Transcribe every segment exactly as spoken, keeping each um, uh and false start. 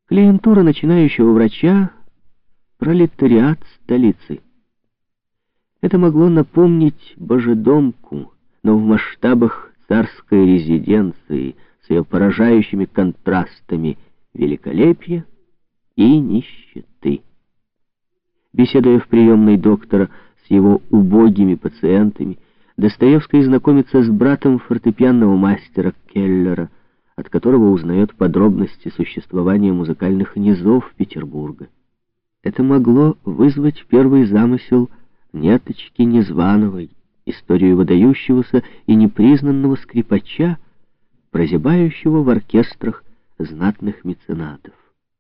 Клиентура начинающего врача — пролетариат столицы. Это могло напомнить Божедомку, но в масштабах царской резиденции с ее поражающими контрастами великолепия и нищеты. Беседуя в приемной доктора с его убогими пациентами, Достоевский знакомится с братом фортепианного мастера Келлера, от которого узнает подробности существования музыкальных низов Петербурга. Это могло вызвать первый замысел Неточки Незвановой, историю выдающегося и непризнанного скрипача, прозябающего в оркестрах знатных меценатов.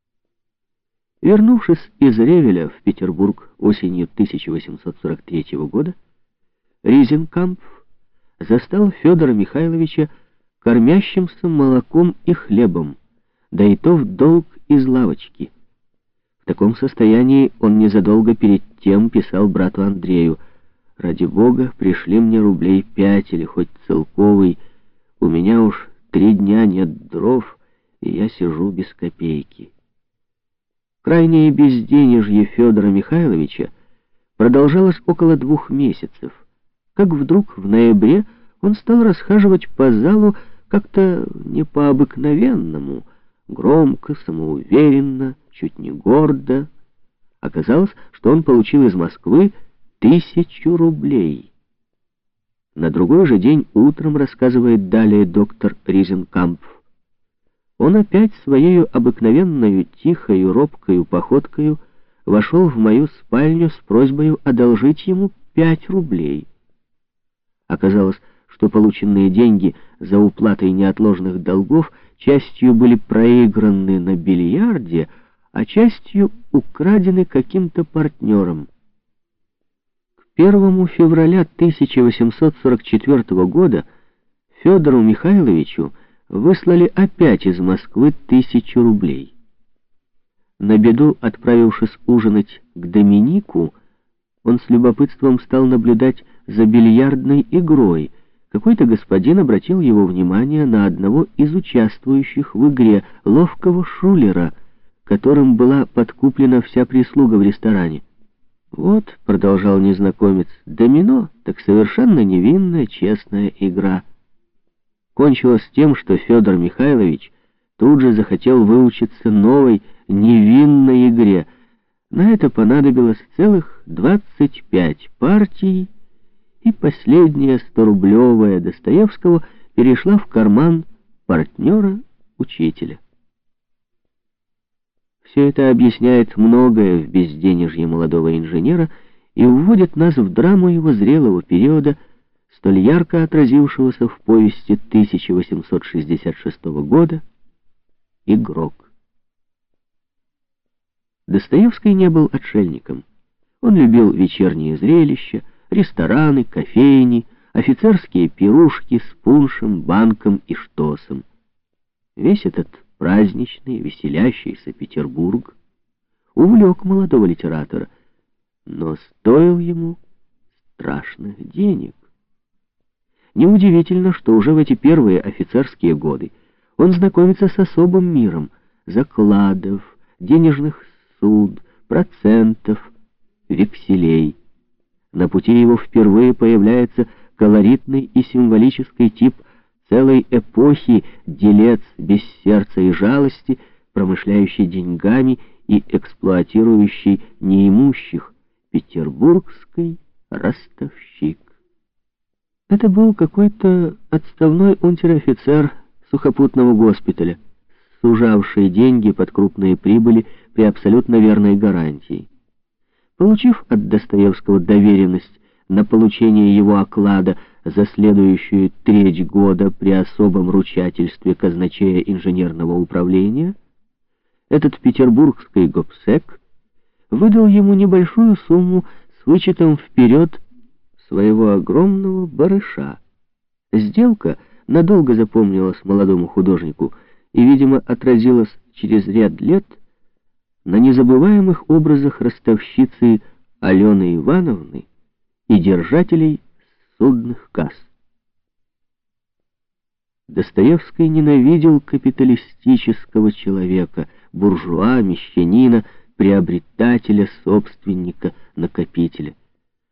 Вернувшись из Ревеля в Петербург осенью тысяча восемьсот сорок третьего года, Ризенкампф застал Федора Михайловича кормящимся молоком и хлебом, да и то в долг из лавочки. В таком состоянии он незадолго перед тем писал брату Андрею: «Ради Бога, пришли мне рублей пять или хоть целковый, у меня уж три дня нет дров, и я сижу без копейки». Крайнее безденежье Федора Михайловича продолжалось около двух месяцев, как вдруг в ноябре он стал расхаживать по залу как-то не по-обыкновенному, громко, самоуверенно, чуть не гордо. Оказалось, что он получил из Москвы тысячу рублей. На другой же день утром, рассказывает далее доктор Ризенкампф, он опять своею обыкновенную тихою, робкою походкою вошел в мою спальню с просьбой одолжить ему пять рублей. Оказалось, что полученные деньги за уплатой неотложных долгов частью были проиграны на бильярде, а частью украдены каким-то партнером. К первому февраля тысяча восемьсот сорок четвёртого года Федору Михайловичу выслали опять из Москвы тысячу рублей. На беду, отправившись ужинать к Доминику, он с любопытством стал наблюдать за бильярдной игрой. Какой-то господин обратил его внимание на одного из участвующих в игре, ловкого шулера, которым была подкуплена вся прислуга в ресторане. «Вот», — продолжал незнакомец, — «домино, так совершенно невинная, честная игра». Кончилось тем, что Федор Михайлович тут же захотел выучиться новой, невинной игре. На это понадобилось целых двадцать пять партий, и последняя сторублевая Достоевского перешла в карман партнера-учителя. Все это объясняет многое в безденежье молодого инженера и вводит нас в драму его зрелого периода, столь ярко отразившегося в повести тысяча восемьсот шестьдесят шестого года «Игрок». Достоевский не был отшельником. Он любил вечерние зрелища, рестораны, кофейни, офицерские пирушки с пуншем, банком и штосом. Весь этот праздничный, веселящийся Петербург увлек молодого литератора, но стоил ему страшных денег. Неудивительно, что уже в эти первые офицерские годы он знакомится с особым миром закладов, денежных суд, процентов, векселей. На пути его впервые появляется колоритный и символический тип целой эпохи, делец без сердца и жалости, промышляющий деньгами и эксплуатирующий неимущих, петербургский ростовщик. Это был какой-то отставной унтер-офицер сухопутного госпиталя, сужавший деньги под крупные прибыли при абсолютно верной гарантии. Получив от Достоевского доверенность на получение его оклада за следующую треть года при особом ручательстве казначея инженерного управления, этот петербургский гопсек выдал ему небольшую сумму с вычетом вперед своего огромного барыша. Сделка надолго запомнилась молодому художнику и, видимо, отразилась через ряд лет на незабываемых образах ростовщицы Алены Ивановны и держателей судных касс. Достоевский ненавидел капиталистического человека, буржуа, мещанина, приобретателя, собственника, накопителя.